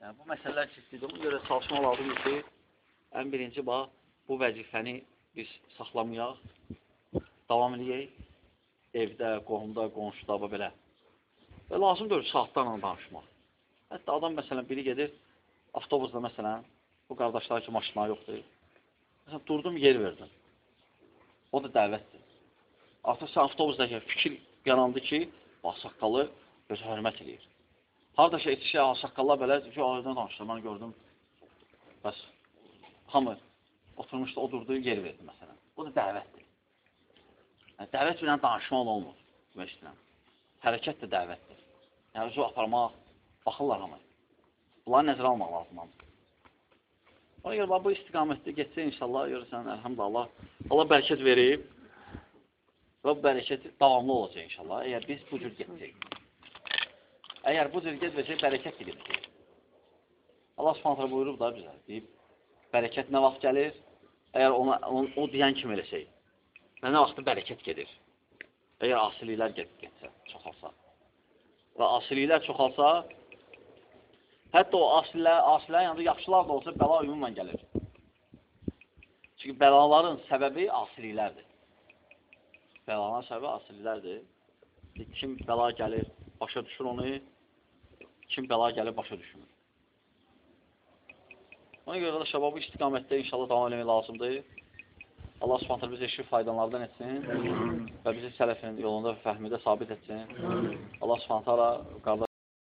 Yəni, bu məsələlər ciddidir. Ona görə çalışma lazımdır ki, ən birinci bax, bu vəzifəni biz saxlamayaq, davam edək, evdə, qohumda, qonşuda, belə. Və lazımdır saatlarla danışmaq. Hətta adam, məsələn, biri gedir, avtobusda, məsələn, bu qardaşlar ki, maşınlar yoxdur. Məsələn, durdum, yer verdim. O da dəvətdir. Artıq sən avtobusdakı fikir yarandı ki, bax, saqqalı gözə hörmət edir. Haradakı etişə, saqqallar belə, ki, ağzına danışdı, mən gördüm. Bəs, hamı oturmuşdu, o durdu, yer verdi, məsələn. Bu da dəvətdir. Yəni, dəvət bilən danışmaq olmur, demək istəyirəm. Hərəkət də dəvətdir. Yəni, özü aparmaq, baxırlar hamı. Bunları nəzərə almaq lazımdır. Ona görə, bu istiqamətdə getsə, inşallah, görürsən, əlhamdülillah, Allah bərəkət verib və bu bərəkət davamlı olacaq, inşallah, əgər biz bu cür getsək. Əgər bu cür getməyəcək, bərəkət də gedəcək. Allah Subhanahu buyurub da bizə, deyib, bərəkət nə vaxt gəlir? Əgər o deyən kimi eləsək, və nə vaxtda bərəkət gedir? Əgər asiliklər getsə, çoxalsa. Və asiliklər çoxalsa, hətta o asilərin yanında yaxşılar da olsa, bəla ümumən gəlir. Çünki bəlaların səbəbi asiliklərdir. Bəlaların səbəbi asiliklərdir. Kim bəla gəlir, başa düşür onu, kim bəla gəlir, başa düşmür. Ona görə də şəbabı istiqamətdə inşallah davam eləmək lazımdır. Allah Subhanahu bizi eşit faydalardan etsin və bizi sələfin yolunda və fəhmidə sabit etsin. Allah Subhanahu